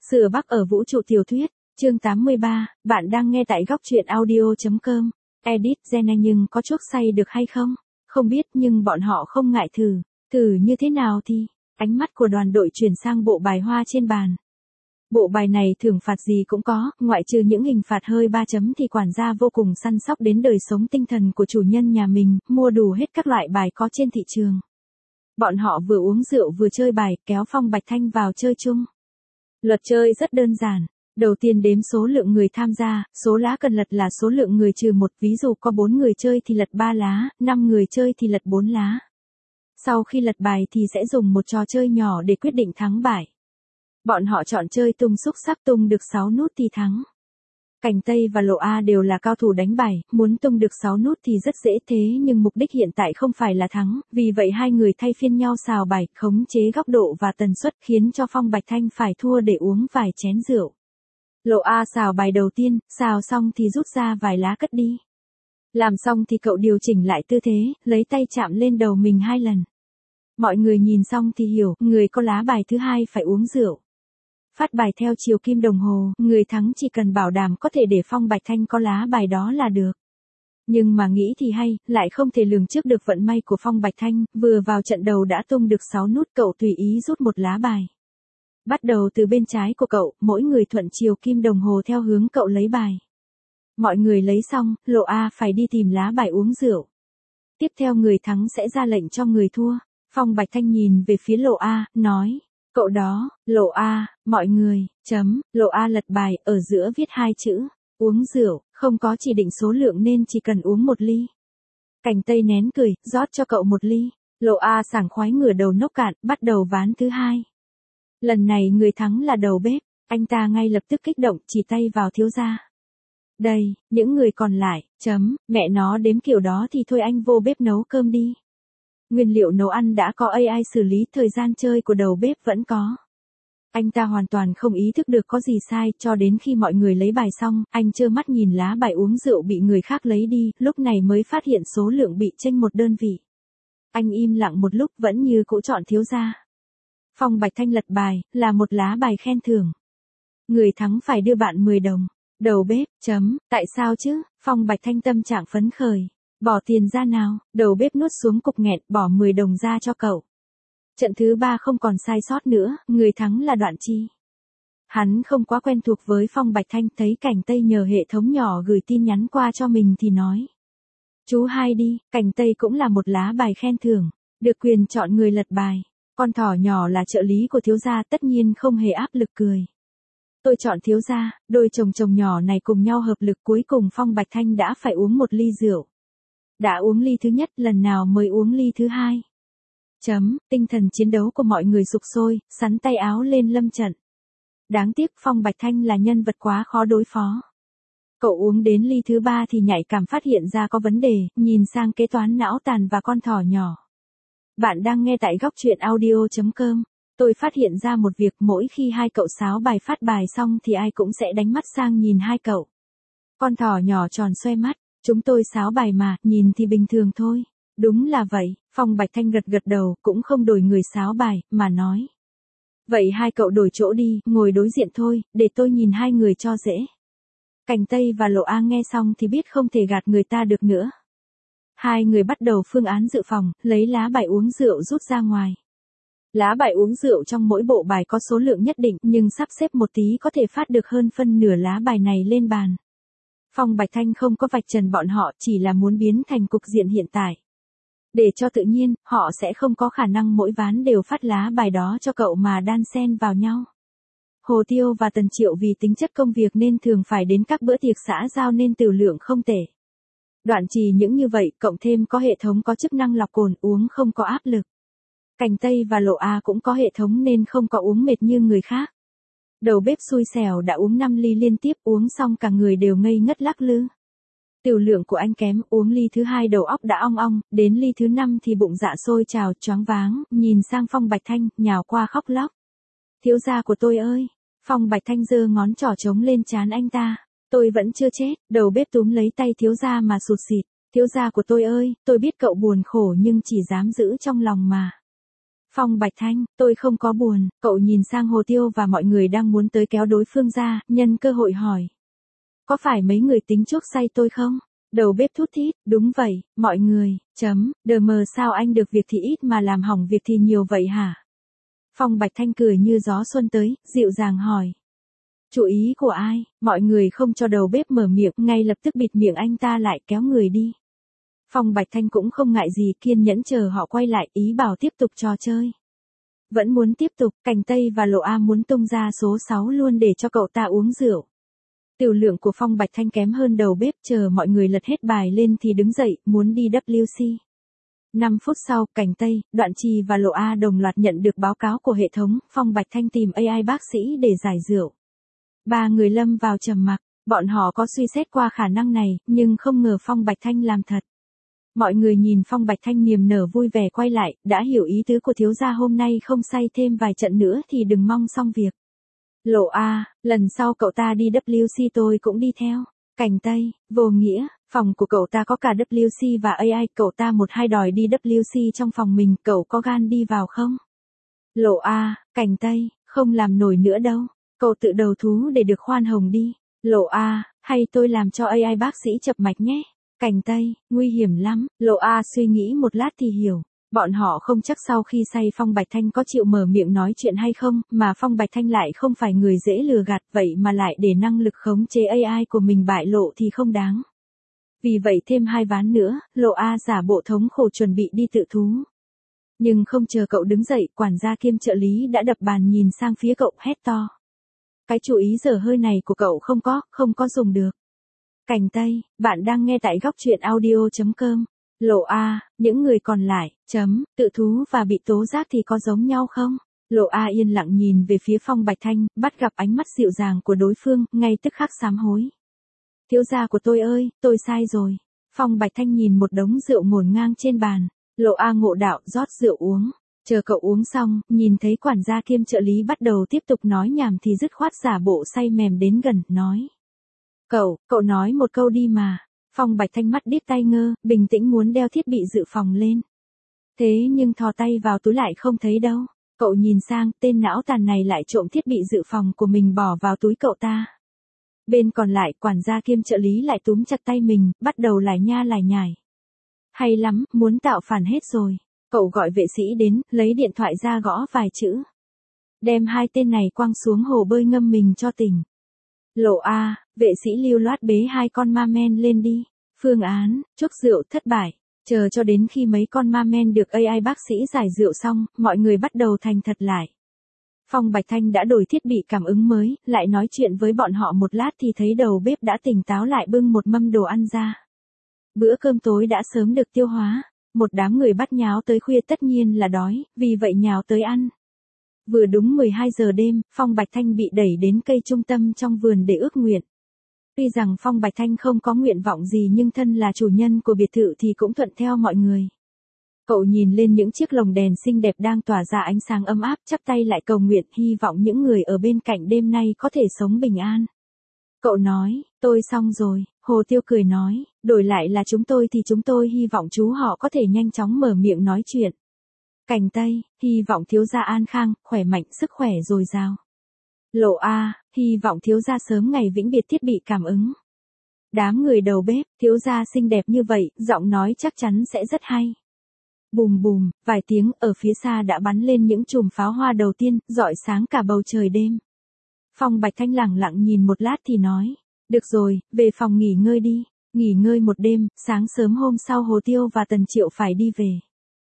Sửa Bắc ở vũ trụ tiểu thuyết, chương 83, bạn đang nghe tại góc truyện audio.com. Edit Jenna nhưng có chuốc say được hay không? Không biết nhưng bọn họ không ngại thử. Thử như thế nào thì? Ánh mắt của đoàn đội chuyển sang bộ bài hoa trên bàn. Bộ bài này thưởng phạt gì cũng có, ngoại trừ những hình phạt hơi 3 chấm thì quản gia vô cùng săn sóc đến đời sống tinh thần của chủ nhân nhà mình, mua đủ hết các loại bài có trên thị trường. Bọn họ vừa uống rượu vừa chơi bài, kéo Phong Bạch Thanh vào chơi chung. Luật chơi rất đơn giản. Đầu tiên đếm số lượng người tham gia, số lá cần lật là số lượng người trừ một, ví dụ có 4 người chơi thì lật 3 lá, 5 người chơi thì lật 4 lá. Sau khi lật bài thì sẽ dùng một trò chơi nhỏ để quyết định thắng bại. Bọn họ chọn chơi tung xúc sắc, tung được 6 nút thì thắng. Cảnh Tây và Lộ A đều là cao thủ đánh bài, muốn tung được 6 nút thì rất dễ thế nhưng mục đích hiện tại không phải là thắng, vì vậy hai người thay phiên nhau xào bài, khống chế góc độ và tần suất khiến cho Phong Bạch Thanh phải thua để uống vài chén rượu. Lộ A xào bài đầu tiên, xào xong thì rút ra vài lá cất đi. Làm xong thì cậu điều chỉnh lại tư thế, lấy tay chạm lên đầu mình 2 lần. Mọi người nhìn xong thì hiểu, người có lá bài thứ hai phải uống rượu. Phát bài theo chiều kim đồng hồ, người thắng chỉ cần bảo đảm có thể để Phong Bạch Thanh có lá bài đó là được. Nhưng mà nghĩ thì hay, lại không thể lường trước được vận may của Phong Bạch Thanh, vừa vào trận đầu đã tung được 6 nút, cậu tùy ý rút một lá bài. Bắt đầu từ bên trái của cậu, mỗi người thuận chiều kim đồng hồ theo hướng cậu lấy bài. Mọi người lấy xong, Lộ A phải đi tìm lá bài uống rượu. Tiếp theo người thắng sẽ ra lệnh cho người thua. Phong Bạch Thanh nhìn về phía Lộ A, nói. Cậu đó, Lộ A, mọi người, Lộ A lật bài, ở giữa viết 2 chữ, uống rượu, không có chỉ định số lượng nên chỉ cần uống 1 ly. Cảnh Tây nén cười, rót cho cậu 1 ly. Lộ A sảng khoái ngửa đầu nốc cạn, bắt đầu ván thứ 2. Lần này người thắng là đầu bếp, anh ta ngay lập tức kích động, chỉ tay vào thiếu gia. Đây, những người còn lại, mẹ nó đếm kiểu đó thì thôi anh vô bếp nấu cơm đi. Nguyên liệu nấu ăn đã có AI xử lý, thời gian chơi của đầu bếp vẫn có. Anh ta hoàn toàn không ý thức được có gì sai, cho đến khi mọi người lấy bài xong, anh trơ mắt nhìn lá bài uống rượu bị người khác lấy đi, lúc này mới phát hiện số lượng bị chênh một đơn vị. Anh im lặng một lúc vẫn như cũ chọn thiếu gia. Phong Bạch Thanh lật bài, là một lá bài khen thưởng. Người thắng phải đưa bạn 10 đồng. Đầu bếp, tại sao chứ? Phong Bạch Thanh tâm trạng phấn khởi. Bỏ tiền ra nào, đầu bếp nuốt xuống cục nghẹn, bỏ 10 đồng ra cho cậu. Trận thứ 3 không còn sai sót nữa, người thắng là Đoạn Chi. Hắn không quá quen thuộc với Phong Bạch Thanh, thấy Cảnh Tây nhờ hệ thống nhỏ gửi tin nhắn qua cho mình thì nói. Chú hai đi, Cảnh Tây cũng là một lá bài khen thưởng, được quyền chọn người lật bài. Con thỏ nhỏ là trợ lý của thiếu gia tất nhiên không hề áp lực cười. Tôi chọn thiếu gia, đôi chồng nhỏ này cùng nhau hợp lực, cuối cùng Phong Bạch Thanh đã phải uống 1 ly rượu. Đã uống ly thứ nhất, lần nào mới uống ly thứ 2. Tinh thần chiến đấu của mọi người sục sôi, sắn tay áo lên lâm trận. Đáng tiếc Phong Bạch Thanh là nhân vật quá khó đối phó. Cậu uống đến ly thứ 3 thì nhạy cảm phát hiện ra có vấn đề, nhìn sang kế toán não tàn và con thỏ nhỏ. Bạn đang nghe tại góc truyện audio.com. Tôi phát hiện ra một việc, mỗi khi hai cậu sáo bài phát bài xong thì ai cũng sẽ đánh mắt sang nhìn hai cậu. Con thỏ nhỏ tròn xoe mắt, chúng tôi sáo bài mà, nhìn thì bình thường thôi. Đúng là vậy, Phong Bạch Thanh gật đầu, cũng không đổi người sáo bài, mà nói. Vậy hai cậu đổi chỗ đi, ngồi đối diện thôi, để tôi nhìn hai người cho dễ. Cảnh Tây và Lộ A nghe xong thì biết không thể gạt người ta được nữa. Hai người bắt đầu phương án dự phòng, lấy lá bài uống rượu rút ra ngoài. Lá bài uống rượu trong mỗi bộ bài có số lượng nhất định, nhưng sắp xếp một tí có thể phát được hơn phân nửa lá bài này lên bàn. Phong Bạch Thanh không có vạch trần bọn họ, chỉ là muốn biến thành cục diện hiện tại. Để cho tự nhiên, họ sẽ không có khả năng mỗi ván đều phát lá bài đó cho cậu mà đan xen vào nhau. Hồ Tiêu và Tần Triệu vì tính chất công việc nên thường phải đến các bữa tiệc xã giao nên tiểu lượng không tệ. Đoạn Trì những như vậy, cộng thêm có hệ thống có chức năng lọc cồn, uống không có áp lực. Cảnh Tây và Lộ A cũng có hệ thống nên không có uống mệt như người khác. Đầu bếp xui xẻo đã uống 5 ly liên tiếp, uống xong cả người đều ngây ngất lắc lư. Tiểu lượng của anh kém, uống ly thứ 2 đầu óc đã ong ong, đến ly thứ 5 thì bụng dạ sôi trào, choáng váng, nhìn sang Phong Bạch Thanh, nhào qua khóc lóc. Thiếu gia của tôi ơi! Phong Bạch Thanh giơ ngón trỏ trống lên trán anh ta. Tôi vẫn chưa chết, đầu bếp túm lấy tay thiếu gia mà sụt sịt. Thiếu gia của tôi ơi, tôi biết cậu buồn khổ nhưng chỉ dám giữ trong lòng mà. Phong Bạch Thanh, tôi không có buồn, cậu nhìn sang Hồ Tiêu và mọi người đang muốn tới kéo đối phương ra, nhân cơ hội hỏi. Có phải mấy người tính chuốc say tôi không? Đầu bếp thút thít, đúng vậy, mọi người, đờ mờ sao anh được việc thì ít mà làm hỏng việc thì nhiều vậy hả? Phong Bạch Thanh cười như gió xuân tới, dịu dàng hỏi. Chủ ý của ai? Mọi người không cho đầu bếp mở miệng, ngay lập tức bịt miệng anh ta lại kéo người đi. Phong Bạch Thanh cũng không ngại gì, kiên nhẫn chờ họ quay lại, ý bảo tiếp tục trò chơi. Vẫn muốn tiếp tục, Cành Tây và Lộ A muốn tung ra số 6 luôn để cho cậu ta uống rượu. Tiểu lượng của Phong Bạch Thanh kém hơn đầu bếp, chờ mọi người lật hết bài lên thì đứng dậy, muốn đi WC. 5 phút sau, Cành Tây, Đoạn Trì và Lộ A đồng loạt nhận được báo cáo của hệ thống, Phong Bạch Thanh tìm AI bác sĩ để giải rượu. Ba người lâm vào trầm mặc, bọn họ có suy xét qua khả năng này, nhưng không ngờ Phong Bạch Thanh làm thật. Mọi người nhìn Phong Bạch Thanh niềm nở vui vẻ quay lại, đã hiểu ý tứ của thiếu gia hôm nay không say thêm vài trận nữa thì đừng mong xong việc. Lộ A, lần sau cậu ta đi WC tôi cũng đi theo. Cành Tây, vô nghĩa, phòng của cậu ta có cả WC và AI, cậu ta một hai đòi đi WC trong phòng mình, cậu có gan đi vào không? Lộ A, Cành Tây, không làm nổi nữa đâu, cậu tự đầu thú để được khoan hồng đi. Lộ A, hay tôi làm cho AI bác sĩ chập mạch nhé. Cành Tây, nguy hiểm lắm, Lộ A suy nghĩ một lát thì hiểu. Bọn họ không chắc sau khi say Phong Bạch Thanh có chịu mở miệng nói chuyện hay không, mà Phong Bạch Thanh lại không phải người dễ lừa gạt, vậy mà lại để năng lực khống chế AI của mình bại lộ thì không đáng. Vì vậy thêm 2 ván nữa, Lộ A giả bộ thống khổ chuẩn bị đi tự thú. Nhưng không chờ cậu đứng dậy, quản gia kiêm trợ lý đã đập bàn nhìn sang phía cậu hét to. Cái chú ý dở hơi này của cậu không có dùng được. Cành Tây, bạn đang nghe tại góc truyện audio.com. Lộ A, những người còn lại, tự thú và bị tố giác thì có giống nhau không? Lộ A yên lặng nhìn về phía Phong Bạch Thanh, bắt gặp ánh mắt dịu dàng của đối phương, ngay tức khắc sám hối. Thiếu gia của tôi ơi, tôi sai rồi. Phong Bạch Thanh nhìn một đống rượu ngổn ngang trên bàn. Lộ A ngộ đạo rót rượu uống. Chờ cậu uống xong, nhìn thấy quản gia kiêm trợ lý bắt đầu tiếp tục nói nhảm thì dứt khoát giả bộ say mềm đến gần, nói. Cậu nói một câu đi mà. Phong Bạch Thanh mắt điếc tai ngơ, bình tĩnh muốn đeo thiết bị dự phòng lên. Thế nhưng thò tay vào túi lại không thấy đâu. Cậu nhìn sang, tên não tàn này lại trộm thiết bị dự phòng của mình bỏ vào túi cậu ta. Bên còn lại, quản gia kiêm trợ lý lại túm chặt tay mình, bắt đầu lải nha lải nhải. Hay lắm, muốn tạo phản hết rồi. Cậu gọi vệ sĩ đến, lấy điện thoại ra gõ vài chữ. Đem 2 tên này quăng xuống hồ bơi ngâm mình cho tỉnh. Lộ A, vệ sĩ lưu loát bế 2 con ma men lên đi. Phương án, chuốc rượu thất bại. Chờ cho đến khi mấy con ma men được AI bác sĩ giải rượu xong, mọi người bắt đầu thành thật lại. Phong Bạch Thanh đã đổi thiết bị cảm ứng mới, lại nói chuyện với bọn họ một lát thì thấy đầu bếp đã tỉnh táo lại bưng một mâm đồ ăn ra. Bữa cơm tối đã sớm được tiêu hóa. Một đám người bắt nháo tới khuya tất nhiên là đói, vì vậy nhào tới ăn. Vừa đúng 12 giờ đêm, Phong Bạch Thanh bị đẩy đến cây trung tâm trong vườn để ước nguyện. Tuy rằng Phong Bạch Thanh không có nguyện vọng gì nhưng thân là chủ nhân của biệt thự thì cũng thuận theo mọi người. Cậu nhìn lên những chiếc lồng đèn xinh đẹp đang tỏa ra ánh sáng ấm áp, chắp tay lại cầu nguyện, hy vọng những người ở bên cạnh đêm nay có thể sống bình an. Cậu nói, tôi xong rồi. Hồ Tiêu cười nói, đổi lại là chúng tôi thì chúng tôi hy vọng chú họ có thể nhanh chóng mở miệng nói chuyện. Cành Tây, hy vọng thiếu gia an khang, khỏe mạnh, sức khỏe dồi dào. Lộ A, hy vọng thiếu gia sớm ngày vĩnh biệt thiết bị cảm ứng. Đám người đầu bếp, thiếu gia xinh đẹp như vậy, giọng nói chắc chắn sẽ rất hay. Bùm bùm, vài tiếng, ở phía xa đã bắn lên những chùm pháo hoa đầu tiên, rọi sáng cả bầu trời đêm. Phong Bạch Thanh lẳng lặng nhìn một lát thì nói. Được rồi, về phòng nghỉ ngơi đi. Nghỉ ngơi một đêm, sáng sớm hôm sau Hồ Tiêu và Tần Triệu phải đi về.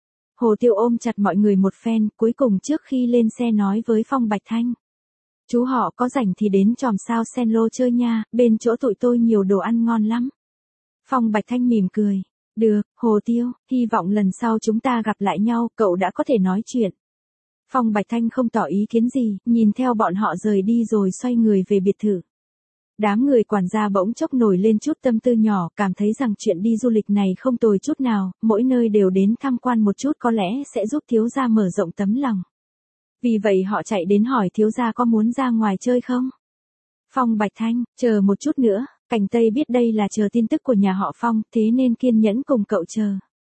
Hồ Tiêu ôm chặt mọi người một phen, cuối cùng trước khi lên xe nói với Phong Bạch Thanh. Chú họ có rảnh thì đến Chòm Sao Sen Lô chơi nha, bên chỗ tụi tôi nhiều đồ ăn ngon lắm. Phong Bạch Thanh mỉm cười. Được, Hồ Tiêu, hy vọng lần sau chúng ta gặp lại nhau, cậu đã có thể nói chuyện. Phong Bạch Thanh không tỏ ý kiến gì, nhìn theo bọn họ rời đi rồi xoay người về biệt thự. Đám người quản gia bỗng chốc nổi lên chút tâm tư nhỏ, cảm thấy rằng chuyện đi du lịch này không tồi chút nào, mỗi nơi đều đến tham quan một chút có lẽ sẽ giúp thiếu gia mở rộng tấm lòng. Vì vậy họ chạy đến hỏi thiếu gia có muốn ra ngoài chơi không? Phong Bạch Thanh, chờ một chút nữa, Cành Tây biết đây là chờ tin tức của nhà họ Phong, thế nên kiên nhẫn cùng cậu chờ.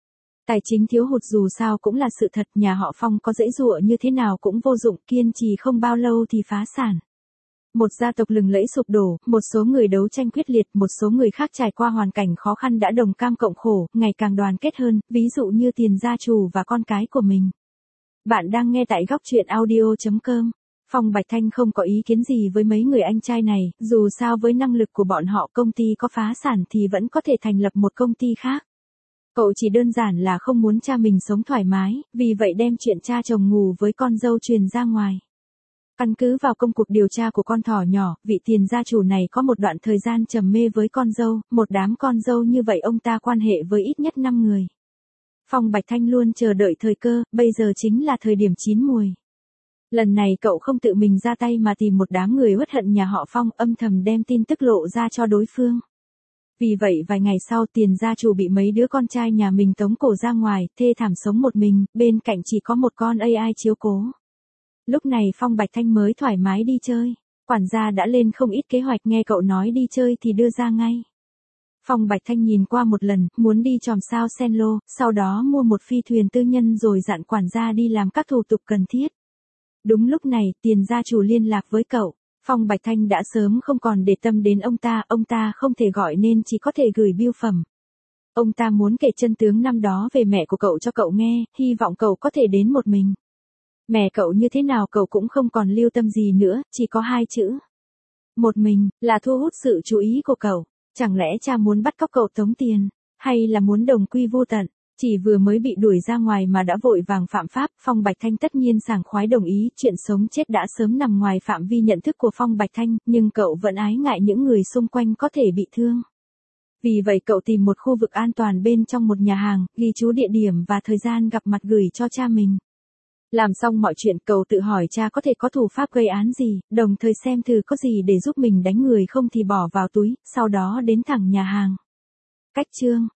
Tài chính thiếu hụt dù sao cũng là sự thật, nhà họ Phong có giãy giụa như thế nào cũng vô dụng, kiên trì không bao lâu thì phá sản. Một gia tộc lừng lẫy sụp đổ, một số người đấu tranh quyết liệt, một số người khác trải qua hoàn cảnh khó khăn đã đồng cam cộng khổ, ngày càng đoàn kết hơn, ví dụ như Tiền gia chủ và con cái của mình. Bạn đang nghe tại góc truyện audio.com. Phong Bạch Thanh không có ý kiến gì với mấy người anh trai này, dù sao với năng lực của bọn họ công ty có phá sản thì vẫn có thể thành lập một công ty khác. Cậu chỉ đơn giản là không muốn cha mình sống thoải mái, vì vậy đem chuyện cha chồng ngủ với con dâu truyền ra ngoài. Căn cứ vào công cuộc điều tra của con thỏ nhỏ, vị Tiền gia chủ này có một đoạn thời gian trầm mê với con dâu, một đám con dâu như vậy ông ta quan hệ với ít nhất 5 người. Phong Bạch Thanh luôn chờ đợi thời cơ, bây giờ chính là thời điểm chín mùi. Lần này cậu không tự mình ra tay mà tìm một đám người uất hận nhà họ Phong, âm thầm đem tin tức lộ ra cho đối phương. Vì vậy vài ngày sau Tiền gia chủ bị mấy đứa con trai nhà mình tống cổ ra ngoài, thê thảm sống một mình, bên cạnh chỉ có một con AI chiếu cố. Lúc này Phong Bạch Thanh mới thoải mái đi chơi. Quản gia đã lên không ít kế hoạch, nghe cậu nói đi chơi thì đưa ra ngay. Phong Bạch Thanh nhìn qua một lần, muốn đi chòm sao sen lô, sau đó mua một phi thuyền tư nhân rồi dặn quản gia đi làm các thủ tục cần thiết. Đúng lúc này, Tiền gia chủ liên lạc với cậu. Phong Bạch Thanh đã sớm không còn để tâm đến ông ta không thể gọi nên chỉ có thể gửi bưu phẩm. Ông ta muốn kể chân tướng năm đó về mẹ của cậu cho cậu nghe, hy vọng cậu có thể đến một mình. Mẹ cậu như thế nào cậu cũng không còn lưu tâm gì nữa, chỉ có 2 chữ. Một mình, là thu hút sự chú ý của cậu. Chẳng lẽ cha muốn bắt cóc cậu tống tiền, hay là muốn đồng quy vô tận? Chỉ vừa mới bị đuổi ra ngoài mà đã vội vàng phạm pháp, Phong Bạch Thanh tất nhiên sảng khoái đồng ý, chuyện sống chết đã sớm nằm ngoài phạm vi nhận thức của Phong Bạch Thanh, nhưng cậu vẫn ái ngại những người xung quanh có thể bị thương. Vì vậy cậu tìm một khu vực an toàn bên trong một nhà hàng, ghi chú địa điểm và thời gian gặp mặt gửi cho cha mình. Làm xong mọi chuyện cậu tự hỏi cha có thể có thủ pháp gây án gì, đồng thời xem thử có gì để giúp mình đánh người không thì bỏ vào túi, sau đó đến thẳng nhà hàng. Cách chương